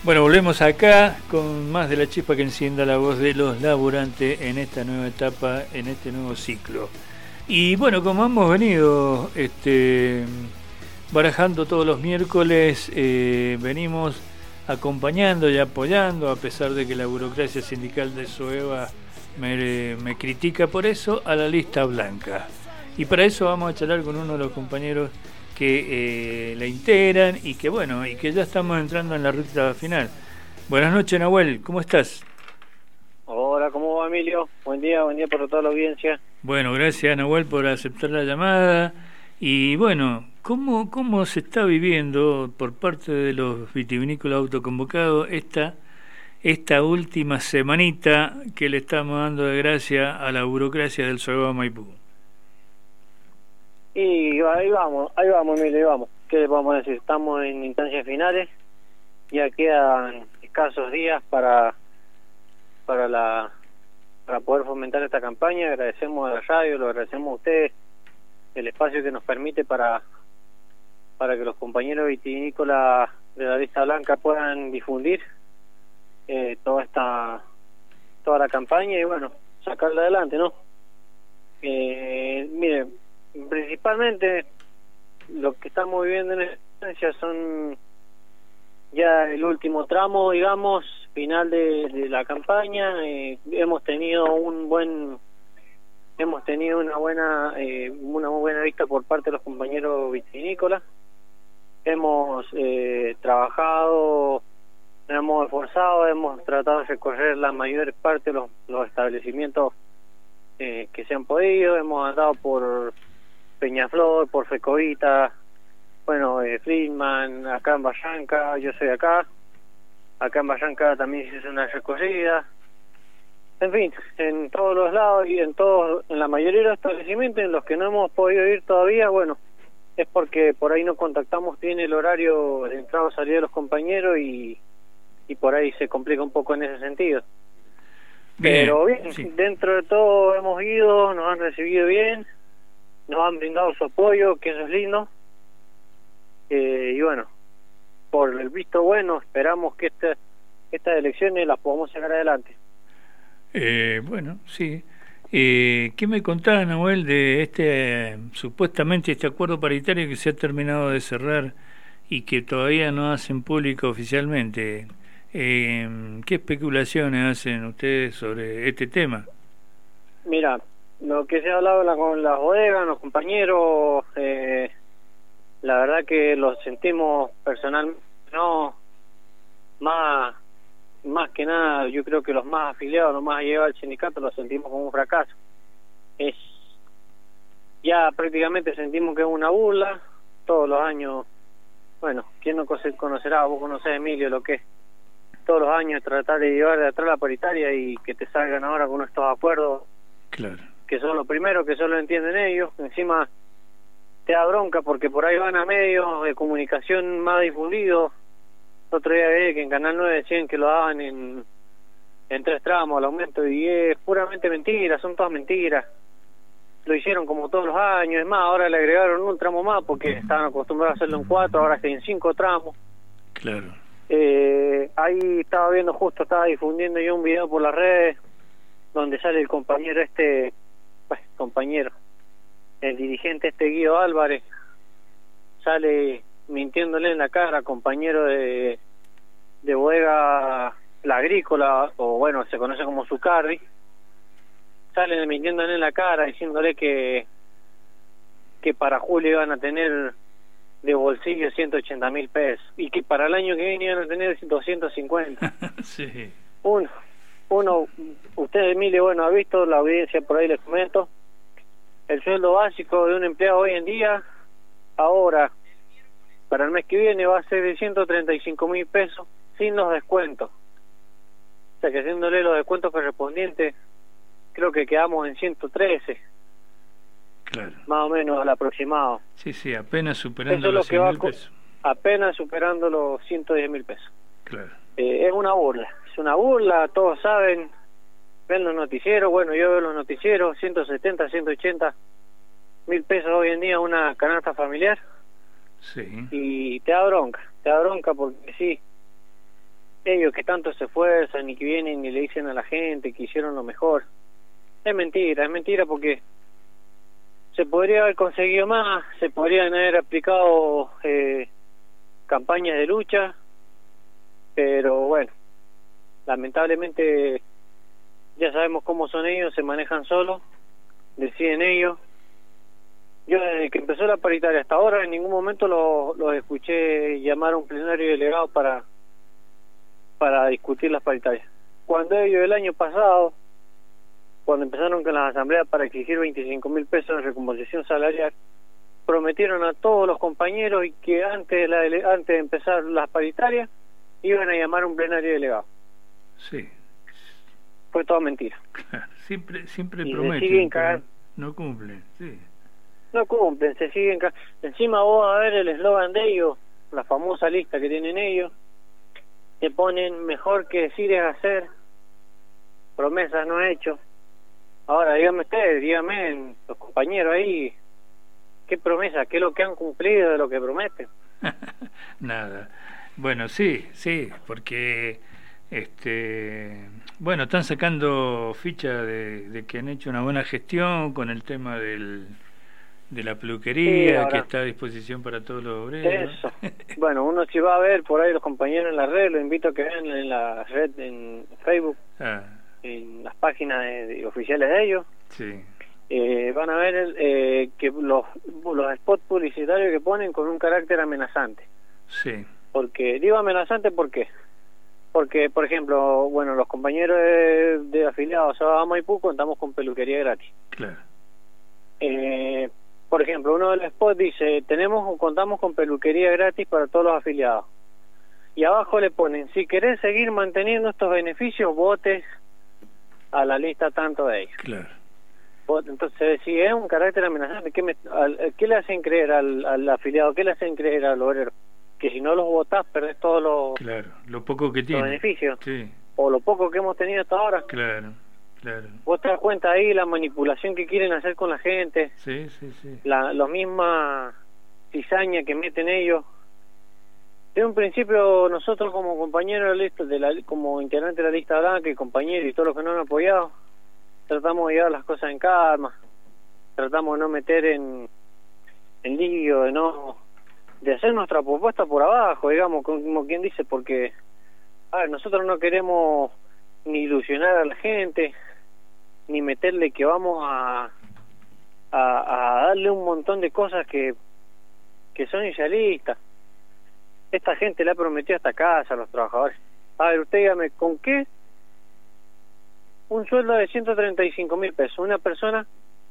Bueno, volvemos acá con más de la chispa que encienda la voz de los laburantes en esta nueva etapa, en este nuevo ciclo. Y bueno, como hemos venido barajando todos los miércoles, venimos acompañando y apoyando, a pesar de que la burocracia sindical de SOEVA me critica por eso, a la lista blanca. Y para eso vamos a charlar con uno de los compañeros que la integran y que bueno, y que ya estamos entrando en la ruta final. Buenas noches, Nahuel, ¿cómo estás? Hola, ¿cómo va, Emilio? Buen día para toda la audiencia. Bueno, gracias, Nahuel, por aceptar la llamada. Y bueno, ¿cómo se está viviendo por parte de los vitivinícolas autoconvocados esta última semanita que le estamos dando de gracia a la burocracia del SOEVA Maipú? Y ahí vamos, Emilio, ahí vamos. ¿Qué les vamos a decir? Estamos en instancias finales, ya quedan escasos días para poder fomentar esta campaña. Agradecemos a la radio, lo agradecemos a ustedes, el espacio que nos permite para que los compañeros vitivinícolas de la lista blanca puedan difundir toda la campaña y bueno, sacarla adelante, ¿no? Miren, principalmente lo que estamos viviendo en esta son ya el último tramo, digamos, final de la campaña. Hemos tenido una muy buena vista por parte de los compañeros vitivinícolas. Hemos trabajado, nos hemos esforzado, hemos tratado de recorrer la mayor parte de los establecimientos que se han podido. Hemos andado por Peñaflor, por Fecovita, bueno, Friedman, acá en Barranca, yo soy acá en Barranca también se hizo una recorrida, en fin, en todos los lados y en la mayoría de los establecimientos en los que no hemos podido ir todavía, bueno, es porque por ahí no contactamos bien el horario de entrada o salida de los compañeros y por ahí se complica un poco en ese sentido. Bien, pero bien, sí. Dentro de todo hemos ido, nos han recibido bien, nos han brindado su apoyo, que eso es lindo, y bueno, por el visto bueno, esperamos que estas elecciones las podamos sacar adelante. Bueno, sí. ¿Qué me contaba, Nahuel, de supuestamente este acuerdo paritario que se ha terminado de cerrar y que todavía no hacen público oficialmente? ¿Qué especulaciones hacen ustedes sobre este tema? Mira, lo que se ha hablado con las bodegas, los compañeros, la verdad que lo sentimos personalmente, no más que nada, yo creo que los más afiliados, los más allegados al sindicato, lo sentimos como un fracaso. Ya prácticamente sentimos que es una burla, todos los años, bueno, ¿quién no conocerá? Vos conocés, Emilio, lo que es todos los años tratar de llevar de atrás la paritaria y que te salgan ahora con estos acuerdos. Claro. Que son los primeros, que solo entienden ellos. Encima te da bronca porque por ahí van a medios de comunicación más difundidos. Otro día vi que en Canal 9 decían que lo daban en 3 tramos el aumento y es puramente mentira, son todas mentiras. Lo hicieron como todos los años, es más, ahora le agregaron un tramo más porque estaban acostumbrados a hacerlo en 4, ahora es en 5 tramos. Claro. Ahí estaba difundiendo yo un video por las redes donde sale el compañero el dirigente Guido Álvarez, sale mintiéndole en la cara, compañero de bodega La Agrícola, o bueno, se conoce como Zucardi, sale mintiéndole en la cara, diciéndole que para julio iban a tener de bolsillo 180.000 pesos y que para el año que viene iban a tener 250. Sí. Uno, usted, Emilio, bueno, ha visto la audiencia, por ahí les comento, el sueldo básico de un empleado hoy en día, ahora, para el mes que viene va a ser de 135.000 pesos, sin los descuentos. O sea que haciéndole los descuentos correspondientes, creo que quedamos en 113. Claro. Más o menos al aproximado. Sí, apenas superando eso los 100.000 pesos. Apenas superando los 110.000 pesos. Claro. Es una burla, todos saben, ven los noticieros, bueno, yo veo los noticieros, 170, 180.000 pesos hoy en día una canasta familiar. Sí. Y te da bronca porque sí, ellos que tanto se esfuerzan y que vienen y le dicen a la gente que hicieron lo mejor. Es mentira porque se podría haber conseguido más, se podrían haber aplicado campañas de lucha, pero bueno, lamentablemente ya sabemos cómo son ellos, se manejan solos, deciden ellos. Yo desde que empezó la paritaria hasta ahora en ningún momento los escuché llamar a un plenario delegado para discutir las paritarias. Cuando ellos el año pasado, cuando empezaron con las asambleas para exigir 25.000 pesos de recomposición salarial, prometieron a todos los compañeros y que antes de empezar las paritarias iban a llamar a un plenario delegado. Sí. Fue toda mentira. Claro, siempre y prometen, siguen cagando. No cumplen, sí. No cumplen, se siguen encima vos vas a ver el eslogan de ellos, la famosa lista que tienen ellos, que ponen mejor que decir es hacer, promesas no hechos. Ahora díganme ustedes, díganme los compañeros ahí, ¿qué promesa? ¿Qué es lo que han cumplido de lo que prometen? Nada. Bueno, sí, porque bueno, están sacando ficha de que han hecho una buena gestión con el tema de la peluquería, sí, que está a disposición para todos los obreros. Eso. Bueno, uno si va a ver por ahí los compañeros en la red, los invito a que vean en la red, en Facebook, en las páginas oficiales de ellos. Sí. Van a ver que los spots publicitarios que ponen con un carácter amenazante. Sí. Porque digo amenazante, ¿por qué? Porque, por ejemplo, bueno, los compañeros de afiliados a Maipú contamos con peluquería gratis. Claro. Por ejemplo, uno de los spots dice, contamos con peluquería gratis para todos los afiliados. Y abajo le ponen, si querés seguir manteniendo estos beneficios, votes a la lista tanto de ellos. Claro. Entonces, si es un carácter amenazante, ¿qué le hacen creer al afiliado? ¿Qué le hacen creer al obrero? Que si no los votás, perdés todos los... Claro, lo poco que tiene. Los beneficios. Sí. O lo poco que hemos tenido hasta ahora. Claro. Vos te das cuenta ahí la manipulación que quieren hacer con la gente. Sí. La misma cizaña que meten ellos. De un principio nosotros como compañeros de la lista, como integrantes de la lista blanca y compañeros y todos los que nos han apoyado, tratamos de llevar las cosas en calma, tratamos de no meter en lío, de hacer nuestra propuesta por abajo, digamos, como quien dice, porque nosotros no queremos ni ilusionar a la gente, ni meterle que vamos a darle un montón de cosas que son idealistas. Esta gente le ha prometido hasta casa a los trabajadores. A ver, usted dígame, ¿con qué un sueldo de 135.000 pesos? Una persona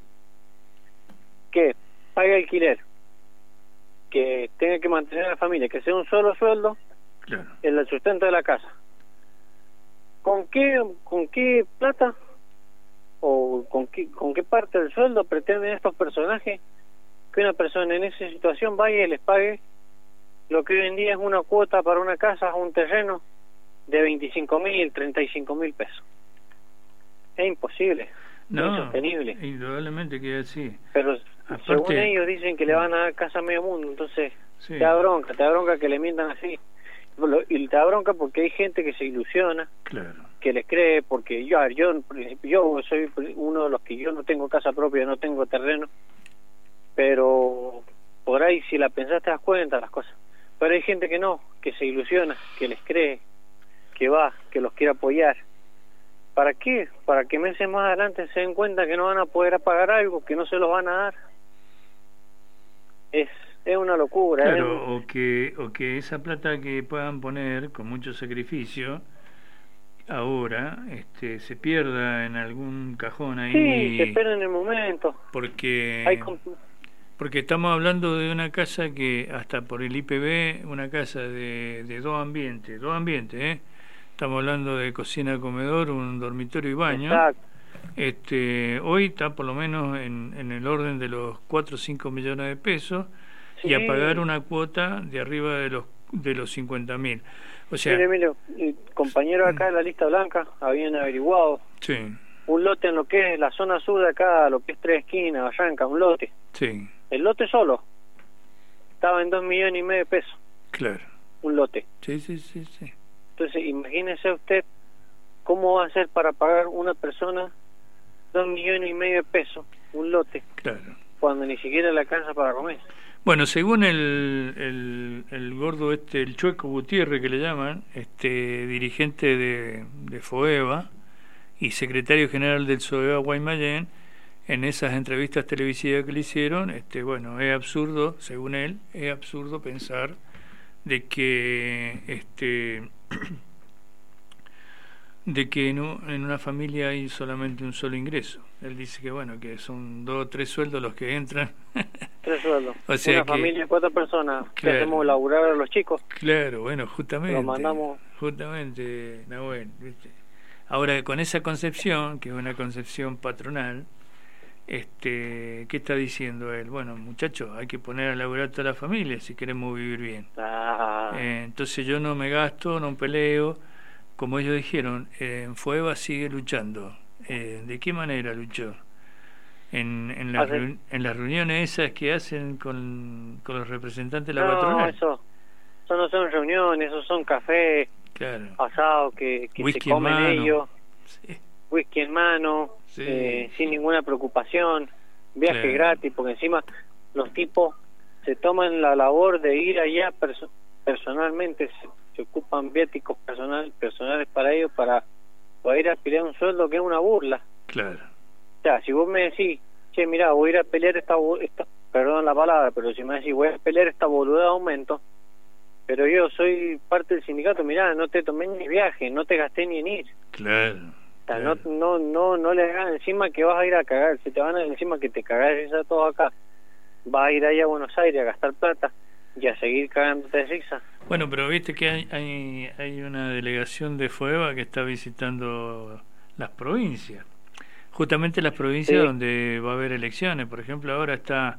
que pague alquiler, que tenga que mantener a la familia, que sea un solo sueldo, claro, el sustento de la casa. ¿Con qué plata o con qué parte del sueldo pretenden estos personajes que una persona en esa situación vaya y les pague lo que hoy en día es una cuota para una casa o un terreno de 25.000, 35.000 pesos? Es imposible, no, es insostenible. Indudablemente que es así. Pero aparte, según ellos dicen que le van a dar casa a medio mundo, entonces sí, te da bronca que le mientan así. Y te da bronca porque hay gente que se ilusiona, claro, que les cree, porque yo soy uno de los que yo no tengo casa propia, no tengo terreno, pero por ahí si la pensás te das cuenta las cosas. Pero hay gente que no, que se ilusiona, que les cree, que va, que los quiere apoyar. ¿Para qué? Para que meses más adelante se den cuenta que no van a poder pagar algo, que no se los van a dar. Es una locura. Claro, o que esa plata que puedan poner con mucho sacrificio ahora se pierda en algún cajón ahí. Sí, se espera en el momento. Porque estamos hablando de una casa que hasta por el IPB, una casa de dos ambientes, estamos hablando de cocina, comedor, un dormitorio y baño. Exacto. Hoy está por lo menos en el orden de los 4 o 5 millones de pesos. Sí. Y a pagar una cuota de arriba de los 50.000. O sea, mire, Emilio, compañeros acá de la lista blanca habían averiguado, sí, un lote en lo que es la zona sur de acá, lo que es Tres Esquinas, Vallanca, un lote. Sí. El lote solo estaba en 2,5 millones de pesos. Claro. Un lote. Sí. Entonces, imagínese usted cómo va a hacer para pagar una persona 2,5 millones de pesos, un lote, claro. cuando ni siquiera le alcanza para comer. Bueno, según el gordo el Chueco Gutiérrez que le llaman, dirigente de FOEVA y secretario general del SOEVA Guaymallén, en esas entrevistas televisivas que le hicieron, bueno, es absurdo, según él, es absurdo pensar de que en una familia hay solamente un solo ingreso. Él dice que bueno, que son 2 o 3 sueldos los que entran. 3 sueldos. O sea una familia de 4 personas, claro, que hacemos laburar a los chicos. Claro, bueno, justamente. Lo mandamos. Justamente, Nahuel, ¿viste? Ahora, con esa concepción, que es una concepción patronal, ¿qué está diciendo él? Bueno, muchachos, hay que poner a laburar a toda la familia si queremos vivir bien. Entonces yo no me gasto, no peleo. Como ellos dijeron, en FOEVA sigue luchando. ¿De qué manera luchó? En las reuniones esas que hacen con los representantes de la patronal. Eso no son reuniones, eso son cafés, claro, asados que se comen ellos, sí, whisky en mano, sí, sin ninguna preocupación, viaje claro, gratis, porque encima los tipos se toman la labor de ir allá personalmente, se ocupan viáticos personales para ellos, para poder ir a pelear un sueldo que es una burla. Claro. O sea, si vos me decís, che, mirá, voy a ir a pelear esta perdón la palabra, pero si me decís, voy a pelear esta boluda de aumento, pero yo soy parte del sindicato, mirá, no te tomé ni viaje, no te gasté ni en ir. Claro. O sea, claro, no le hagas encima que vas a ir a cagar, se te van a encima que te cagás a todos acá, vas a ir allá a Buenos Aires a gastar plata y a seguir cagándote de risa. Bueno, pero viste que hay una delegación de FOEVA que está visitando las provincias, justamente las provincias, sí, donde va a haber elecciones. Por ejemplo, ahora está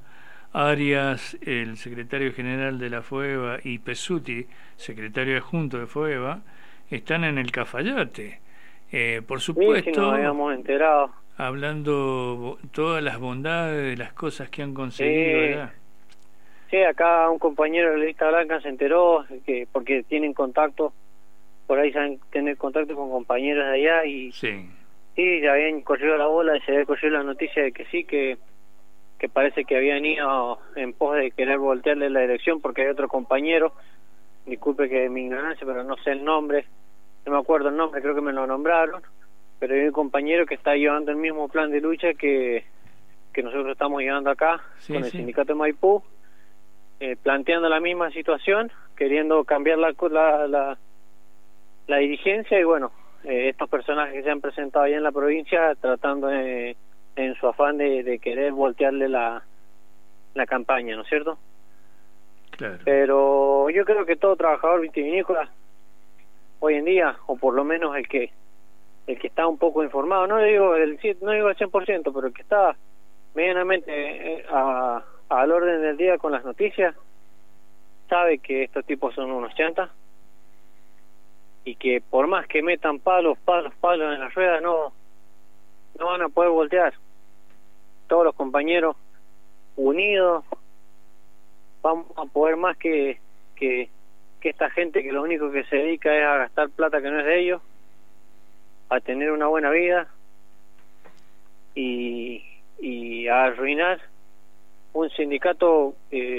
Arias, el secretario general de la FOEVA, y Pesuti, secretario adjunto de FOEVA, están en el Cafayate. Por supuesto, sí, nos habíamos enterado, hablando todas las bondades de las cosas que han conseguido allá. Sí, acá un compañero de la lista blanca se enteró, porque tienen contacto, por ahí saben tener contacto con compañeros de allá, y sí, ya habían corrido la bola, y se había corrido la noticia de que sí, que parece que habían ido en pos de querer voltearle la elección, porque hay otro compañero, disculpe que mi ignorancia, pero no sé el nombre, no me acuerdo el nombre, creo que me lo nombraron, pero hay un compañero que está llevando el mismo plan de lucha que nosotros estamos llevando acá, sí, con el sindicato de Maipú, planteando la misma situación, queriendo cambiar la dirigencia, y bueno, estos personajes que se han presentado allá en la provincia tratando en su afán de querer voltearle la campaña, ¿no es cierto? Claro. Pero yo creo que todo trabajador vitivinícola hoy en día, o por lo menos el que está un poco informado, no digo al 100%, pero el que está medianamente al orden del día con las noticias, sabe que estos tipos son unos chantas, y que por más que metan palos en las ruedas, no van a poder voltear. Todos los compañeros unidos vamos a poder más que esta gente que lo único que se dedica es a gastar plata que no es de ellos, a tener una buena vida y a arruinar un sindicato,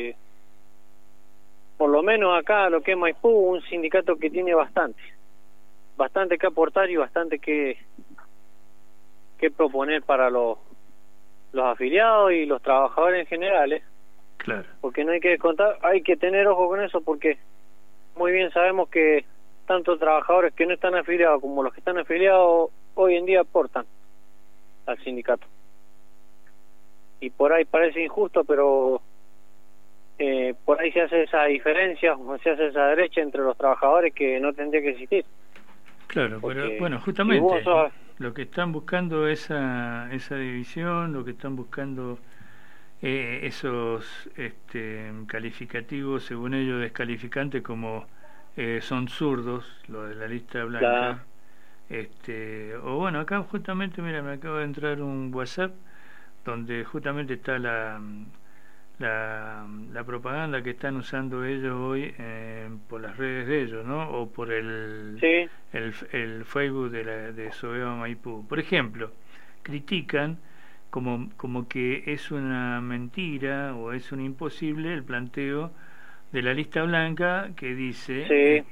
por lo menos acá lo que es Maipú, un sindicato que tiene bastante que aportar y bastante que proponer para los afiliados y los trabajadores en general, Claro. Porque no hay que descontar, hay que tener ojo con eso, porque muy bien sabemos que tanto trabajadores que no están afiliados como los que están afiliados hoy en día aportan al sindicato, y por ahí parece injusto, pero por ahí se hace esa diferencia, o se hace esa brecha entre los trabajadores que no tendría que existir. Claro, pero bueno, justamente lo que están buscando esa división, lo que están buscando esos calificativos, según ellos, descalificantes, como son zurdos, lo de la lista blanca. O bueno, acá justamente, mira, me acaba de entrar un WhatsApp donde justamente está la la propaganda que están usando ellos hoy por las redes de ellos, ¿no? O por Sí. el Facebook de Soeva Maipú. Por ejemplo, critican como que es una mentira o es un imposible el planteo de la lista blanca que dice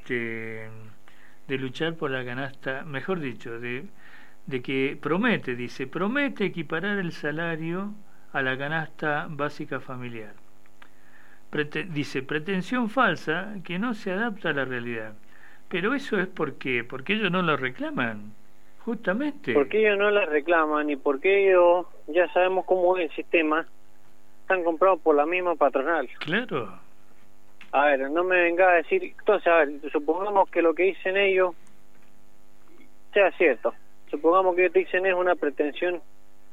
de luchar por la canasta, mejor dicho, de que promete equiparar el salario a la canasta básica familiar. Dice, pretensión falsa que no se adapta a la realidad. Pero eso es porque ellos no lo reclaman, justamente. Porque ellos no la reclaman y porque ellos, ya sabemos cómo es el sistema, están comprados por la misma patronal. Claro. A ver, no me venga a decir, entonces, a ver, supongamos que lo que dicen ellos sea cierto. Supongamos que dicen es una pretensión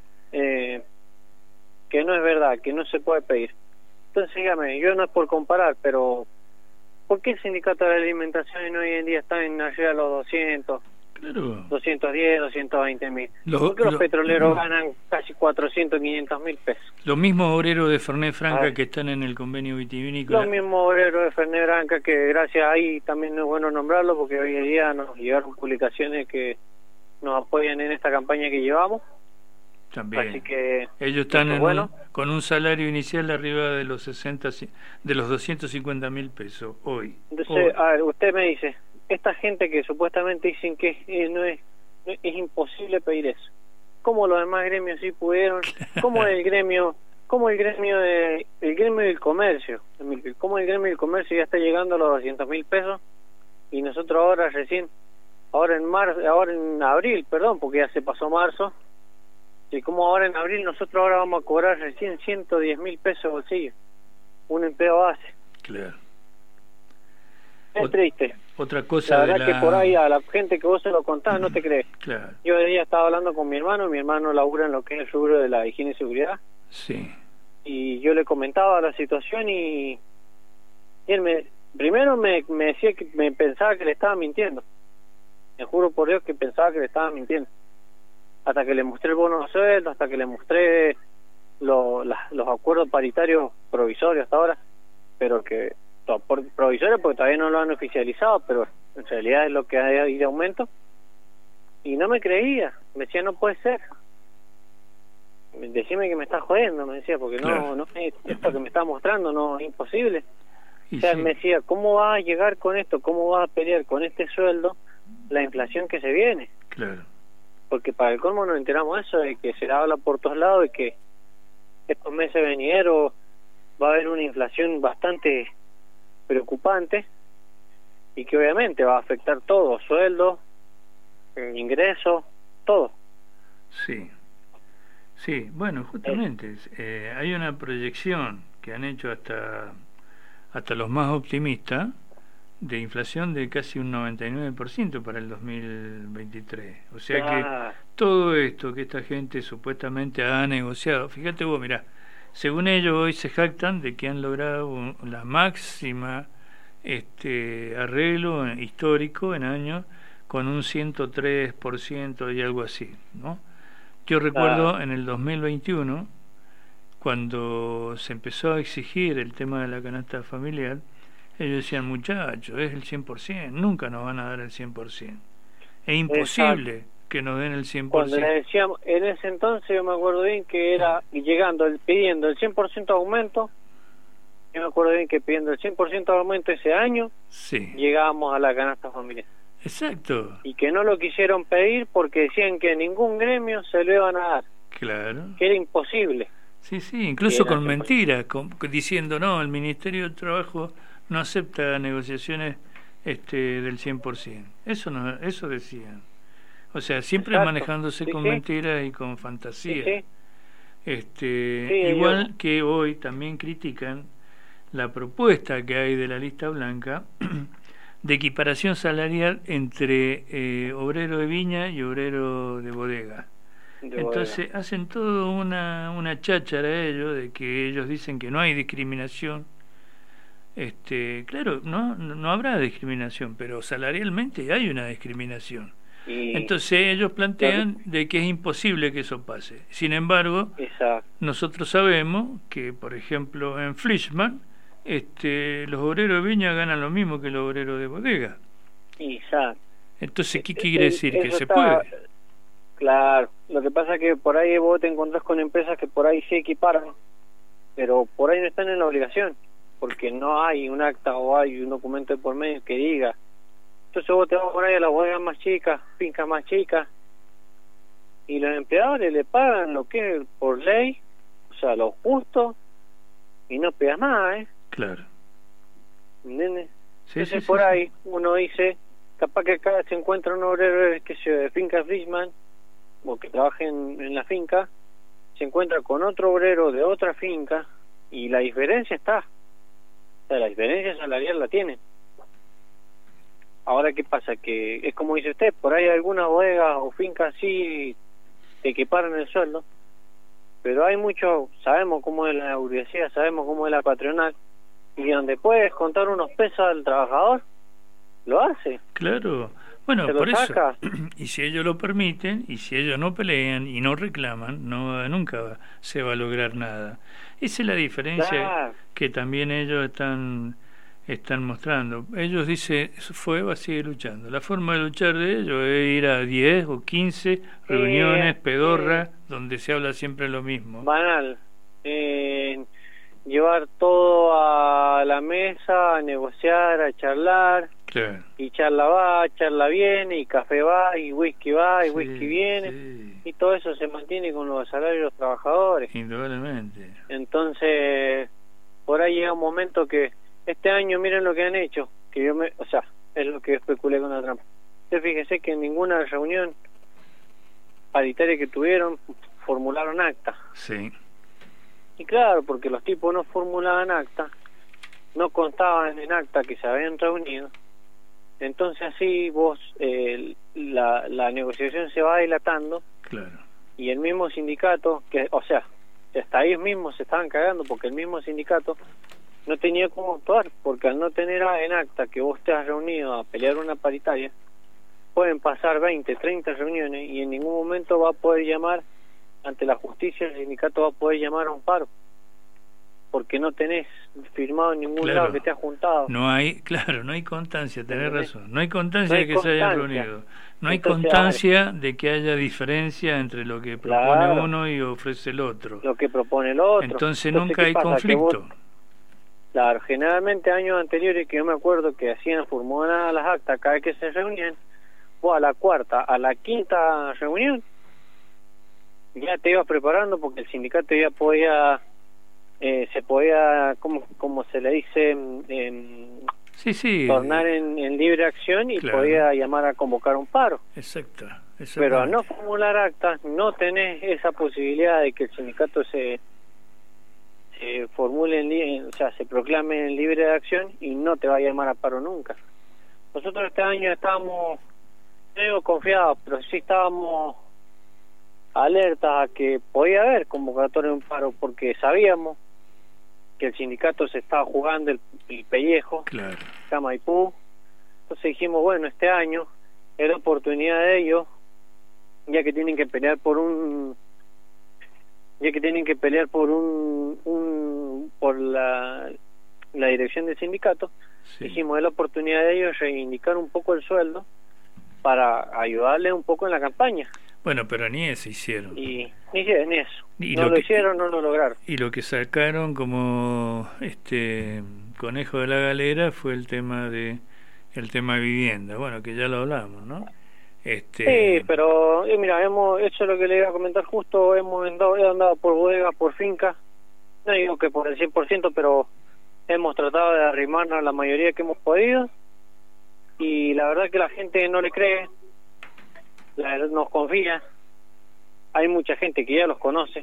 que no es verdad, que no se puede pedir. Entonces, dígame, yo no es por comparar, pero ¿por qué el sindicato de la alimentación hoy en día está en arriba de los 200, claro, 210, 220 mil? Porque los petroleros ganan casi 400, 500 mil pesos. Los mismos obreros de Fernet Franca que están en el convenio vitivinícola. Los mismos obreros de Fernet Franca, que gracias a ahí también es bueno nombrarlo, porque hoy en día nos llegaron publicaciones que nos apoyan en esta campaña que llevamos. También. Así que ellos están con un salario inicial arriba de los 250 mil pesos hoy. Entonces, a ver, usted me dice, esta gente que supuestamente dicen que no es imposible pedir eso, ¿cómo los demás gremios sí pudieron? ¿Cómo el gremio del comercio, cómo el gremio del comercio ya está llegando a los 200 mil pesos y nosotros ahora en abril, porque ya se pasó marzo, y como ahora en abril nosotros vamos a cobrar recién 110 mil pesos bolsillo, un empleo base? Claro. Es triste. Otra cosa, la verdad que por ahí a la gente que vos se lo contás no te crees. Claro. Yo hoy día estaba hablando con mi hermano labura en lo que es el rubro de la higiene y seguridad. Sí. Y yo le comentaba la situación y él primero me decía que me pensaba que le estaba mintiendo. Me juro por Dios que pensaba que le estaba mintiendo. Hasta que le mostré el bono de sueldo, hasta que le mostré los acuerdos paritarios provisorios hasta ahora, pero que provisorios porque todavía no lo han oficializado, pero en realidad es lo que hay de aumento. Y no me creía, me decía, no puede ser. Decime que me estás jodiendo, me decía, porque claro, no esto que me está mostrando no es imposible. Y o sea, sí, me decía, ¿cómo vas a llegar con esto? ¿Cómo vas a pelear con este sueldo la inflación que se viene? claro. Porque para el colmo nos enteramos de eso, de que se habla por todos lados y que estos meses venideros va a haber una inflación bastante preocupante y que obviamente va a afectar todo, sueldo, ingresos, todo. Sí, sí, bueno, justamente hay una proyección que han hecho hasta los más optimistas de inflación de casi un 99% para el 2023. O sea que todo esto que esta gente supuestamente ha negociado, fíjate vos, mirá, según ellos hoy se jactan de que han logrado la máxima arreglo histórico en años con un 103% y algo así, ¿no? Yo recuerdo en el 2021, cuando se empezó a exigir el tema de la canasta familiar, ellos decían, muchachos, es el 100%, nunca nos van a dar el 100%. Es imposible que nos den el 100%. Cuando le decíamos, en ese entonces yo me acuerdo bien que era pidiendo el 100% de aumento, yo me acuerdo bien que pidiendo el 100% de aumento ese año, sí, llegábamos a la canasta familiar. Exacto. Y que no lo quisieron pedir porque decían que ningún gremio se lo iban a dar. Claro. Que era imposible. Sí, sí, incluso con mentiras, diciendo, no, el Ministerio del Trabajo no acepta negociaciones del 100%. Eso decían. O sea, siempre exacto, manejándose con mentiras y con fantasía. Igual que hoy también critican la propuesta que hay de la lista blanca de equiparación salarial entre obrero de viña y obrero de bodega. Entonces hacen todo una cháchara ellos, de que ellos dicen que no hay discriminación. Claro, no habrá discriminación, pero salarialmente hay una discriminación. Entonces ellos plantean de que es imposible que eso pase. Sin embargo, nosotros sabemos que, por ejemplo, en Fleischmann, los obreros de viña ganan lo mismo que los obreros de bodega. Exacto. Entonces, ¿qué quiere decir? Que se puede. Claro, lo que pasa es que por ahí vos te encontrás con empresas que por ahí se equiparan, pero por ahí no están en la obligación, porque no hay un acta o hay un documento de por medio que diga. Entonces vos te vas por ahí a las bodegas más chicas, fincas más chicas, y los empleadores le pagan lo que es por ley, o sea, lo justo, y no pegas más, ¿eh? Claro. ¿Entiendes? Sí, entonces sí, por sí, ahí uno dice, capaz que acá se encuentra un obrero que se de finca Fleischmann, o que trabaje en la finca, se encuentra con otro obrero de otra finca, y la diferencia está. O sea, la diferencia salarial la tienen. Ahora, ¿qué pasa? Que es como dice usted, por ahí algunas bodegas o fincas sí te equiparan el sueldo, pero hay muchos, sabemos cómo es la burguesía, sabemos cómo es la patronal, y donde puedes contar unos pesos al trabajador, lo hace. Claro. Bueno, por saca. eso, y si ellos lo permiten, y si ellos no pelean y no reclaman, nunca se va a lograr nada. Esa es la diferencia que también ellos están mostrando. Ellos dicen, FUEVA sigue luchando. La forma de luchar de ellos es ir a 10 o 15 reuniones, pedorra, donde se habla siempre lo mismo. Banal. Llevar todo a la mesa, a negociar, a charlar. Claro. Y charla va, charla viene, y café va, y whisky va, y whisky viene, y todo eso se mantiene con los salarios de los trabajadores. Indudablemente. Entonces, por ahí llega un momento que este año, miren lo que han hecho, que o sea, es lo que especulé con la trampa. Usted fíjese que en ninguna reunión paritaria que tuvieron formularon acta. Sí. Y claro, porque los tipos no formulaban acta, no constaban en acta que se habían reunido. Entonces así vos la negociación se va dilatando. Claro. Y el mismo sindicato, o sea, hasta ellos mismos se estaban cagando porque el mismo sindicato no tenía cómo actuar, porque al no tener en acta que vos te has reunido a pelear una paritaria, pueden pasar 20, 30 reuniones y en ningún momento va a poder llamar ante la justicia, el sindicato va a poder llamar a un paro, porque no tenés firmado en ningún lado que te has juntado. No hay constancia, tenés razón. No hay constancia de que se hayan reunido. No hay Entonces, constancia de que haya diferencia entre lo que propone uno y ofrece el otro. Lo que propone el otro. Entonces nunca hay conflicto. Claro, generalmente años anteriores que yo me acuerdo que hacían formuladas las actas cada vez que se reunían, vos a la cuarta, a la quinta reunión, ya te ibas preparando porque el sindicato ya podía... se podía, como se le dice, tornar en libre acción y podía llamar a convocar un paro. Exacto. Pero al no formular actas, no tenés esa posibilidad de que el sindicato se formule, o sea, se proclame en libre acción y no te va a llamar a paro nunca. Nosotros este año estábamos, no digo confiados, pero sí estábamos alertas a que podía haber convocatoria de un paro porque sabíamos que el sindicato se estaba jugando el pellejo, acá Maipú. Entonces dijimos, bueno, este año es la oportunidad de ellos, ya que tienen que pelear por la dirección del sindicato. Dijimos, es la oportunidad de ellos reivindicar un poco el sueldo para ayudarle un poco en la campaña. Bueno, pero ni eso hicieron. Ni eso. No lo hicieron, no lo lograron. Y lo que sacaron como conejo de la galera fue el tema de vivienda. Bueno, que ya lo hablamos, ¿no? Sí, pero mira, hemos hecho lo que le iba a comentar justo, he andado por bodega, por finca, no digo que por el 100%, pero hemos tratado de arrimarnos a la mayoría que hemos podido, y la verdad que la gente no le cree, nos confía, hay mucha gente que ya los conoce,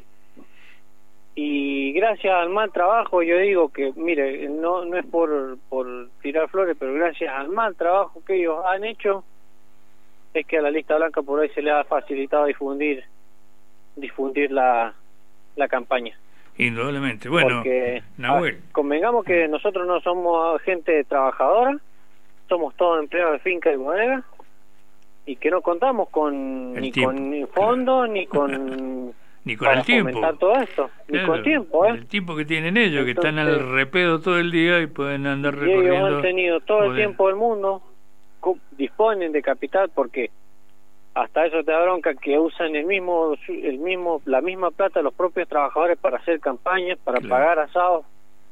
y gracias al mal trabajo, yo digo que, mire, no es por tirar flores, pero gracias al mal trabajo que ellos han hecho, es que a la lista blanca por ahí se le ha facilitado difundir la campaña. Indudablemente. Bueno, porque, Nahuel, convengamos que nosotros no somos gente trabajadora, somos todos empleados de finca y bodega, y que no contamos con ni con fondos, ni con ni con el tiempo, todo esto, ni con tiempo, el tiempo que tienen ellos. Entonces, que están al repedo todo el día y pueden andar recorriendo. Ellos han tenido todo el tiempo del mundo, disponen de capital, porque hasta eso te da bronca que usan la misma plata de los propios trabajadores para hacer campañas, para pagar asados,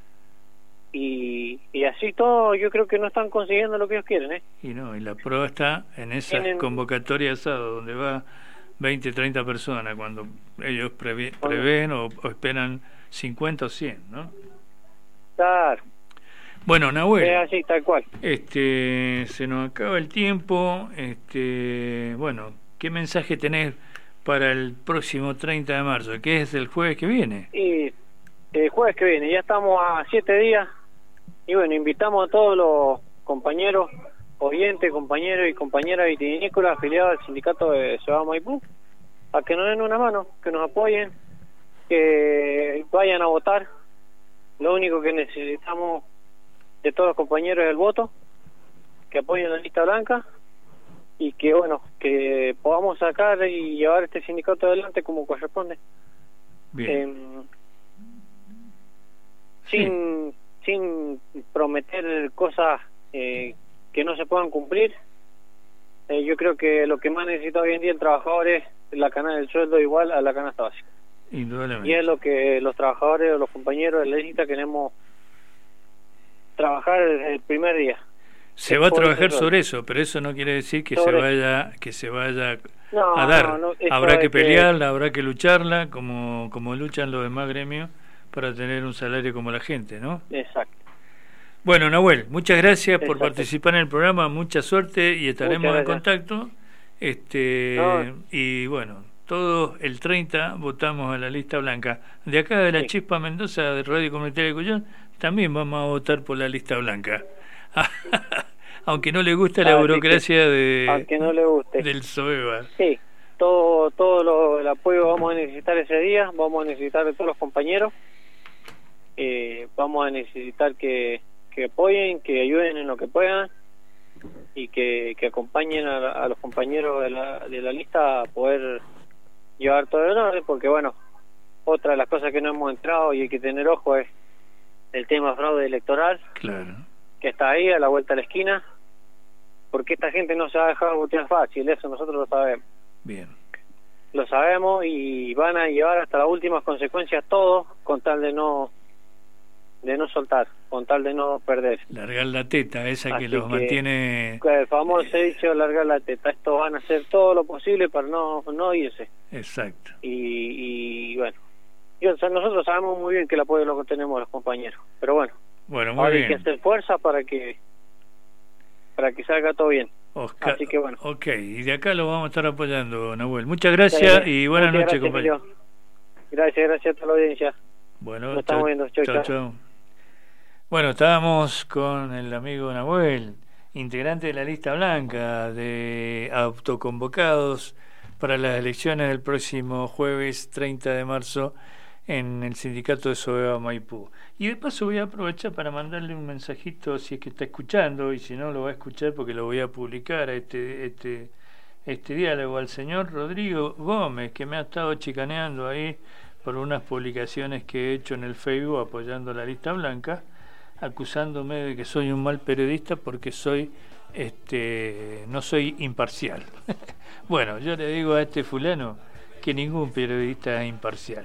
y así todo. Yo creo que no están consiguiendo lo que ellos quieren, y la prueba está en esas convocatorias asado donde va 20, 30 personas, cuando ellos prevén o esperan 50 o 100, ¿no? Claro. Bueno, Nahuel, es así, tal cual. Se nos acaba el tiempo. Bueno, ¿qué mensaje tenés para el próximo 30 de marzo, que es el jueves que viene? Y el jueves que viene, ya estamos a 7 días, y bueno, invitamos a todos los compañeros, oyentes, compañeros y compañeras vitivinícolas afiliados al sindicato de Cebada Maipú, a que nos den una mano, que nos apoyen, que vayan a votar. Lo único que necesitamos de todos los compañeros es el voto, que apoyen la lista blanca, y que bueno, que podamos sacar y llevar este sindicato adelante como corresponde. Bien. Sin prometer cosas que no se puedan cumplir. Yo creo que lo que más necesita hoy en día el trabajador es el sueldo igual a la canasta básica. Indudablemente. Y es lo que los trabajadores o los compañeros de la lista queremos trabajar el primer día. Se va a trabajar sobre eso, pero eso no quiere decir que se vaya a dar. Habrá que pelearla, habrá que lucharla, como luchan los demás gremios, para tener un salario como la gente, ¿no? Exacto. Bueno, Nahuel, muchas gracias por participar en el programa, mucha suerte, y estaremos en contacto. Y bueno, todos el 30 votamos a la lista blanca. De acá de la Chispa Mendoza, de Radio Comunitaria de Cuyón, también vamos a votar por la lista blanca. Aunque no le gusta la burocracia aunque no le guste del SOEBA. Sí, todo el apoyo vamos a necesitar ese día, vamos a necesitar de todos los compañeros, vamos a necesitar que apoyen, que ayuden en lo que puedan, y que acompañen a los compañeros de la lista a poder llevar todo el orden, porque bueno, otra de las cosas que no hemos entrado y hay que tener ojo es el tema fraude electoral. Claro. Que está ahí a la vuelta de la esquina, porque esta gente no se va a dejar botear fácil, eso nosotros lo sabemos. Bien. Lo sabemos, y van a llevar hasta las últimas consecuencias todo, con tal de no soltar, con tal de no perder. Largar la teta, esa que los mantiene... El famoso dicho, largar la teta. Esto van a hacer todo lo posible para no irse. Exacto. Y bueno, nosotros sabemos muy bien que el apoyo lo tenemos los compañeros, pero bueno, muy ahora bien. Hay que hacer fuerza para que salga todo bien. Así que bueno. Ok, y de acá lo vamos a estar apoyando, Nahuel. Muchas gracias y buenas noches, compañero. Gracias a toda la audiencia. Bueno, nos estamos viendo. Chau. Bueno, estábamos con el amigo Nahuel, integrante de la lista blanca de autoconvocados para las elecciones del próximo jueves 30 de marzo en el sindicato de Cebada Maipú. Y de paso voy a aprovechar para mandarle un mensajito, si es que está escuchando, y si no lo va a escuchar porque lo voy a publicar a este diálogo, al señor Rodrigo Gómez, que me ha estado chicaneando ahí por unas publicaciones que he hecho en el Facebook apoyando la lista blanca, acusándome de que soy un mal periodista porque no soy imparcial. Bueno, yo le digo a este fulano que ningún periodista es imparcial.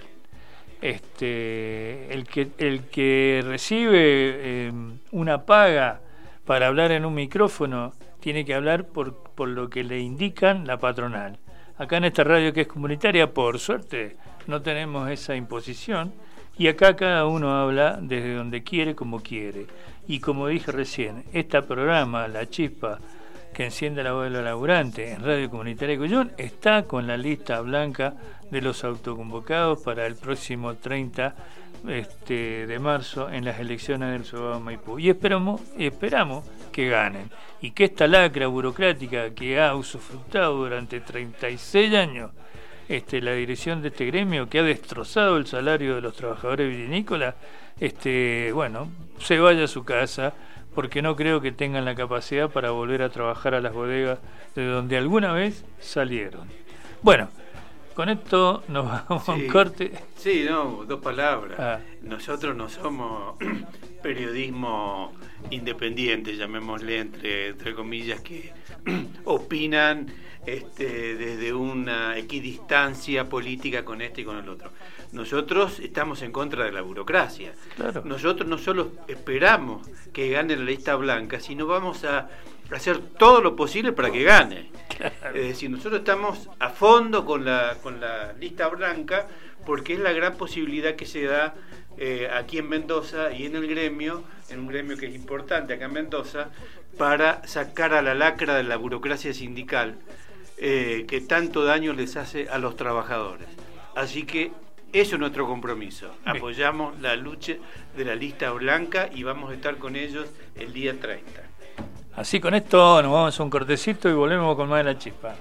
El que recibe una paga para hablar en un micrófono tiene que hablar por lo que le indican la patronal. Acá en esta radio, que es comunitaria, por suerte no tenemos esa imposición, y acá cada uno habla desde donde quiere, como quiere. Y como dije recién, este programa, La Chispa, que enciende la voz de los laburantes en Radio Comunitaria de Cuyón, está con la lista blanca de los autoconvocados para el próximo 30 de marzo en las elecciones del Cebada Maipú. Y esperamos que ganen. Y que esta lacra burocrática que ha usufructado durante 36 años la dirección de este gremio, que ha destrozado el salario de los trabajadores vitivinícolas, se vaya a su casa, porque no creo que tengan la capacidad para volver a trabajar a las bodegas de donde alguna vez salieron. Bueno, con esto nos vamos a un corte. Sí, no, dos palabras. Ah. Nosotros no somos periodismo independiente, llamémosle entre comillas, que opinan desde una equidistancia política con este y con el otro. Nosotros estamos en contra de la burocracia. Claro. Nosotros no solo esperamos que gane la lista blanca, sino vamos a hacer todo lo posible para que gane. Claro. Es decir, nosotros estamos a fondo con la lista blanca porque es la gran posibilidad que se da aquí en Mendoza y en el gremio, en un gremio que es importante acá en Mendoza, para sacar a la lacra de la burocracia sindical que tanto daño les hace a los trabajadores. Así que eso es nuestro compromiso. Bien. Apoyamos la lucha de la lista blanca y vamos a estar con ellos el día 30. Así con esto nos vamos a un cortecito y volvemos con más de La Chispa.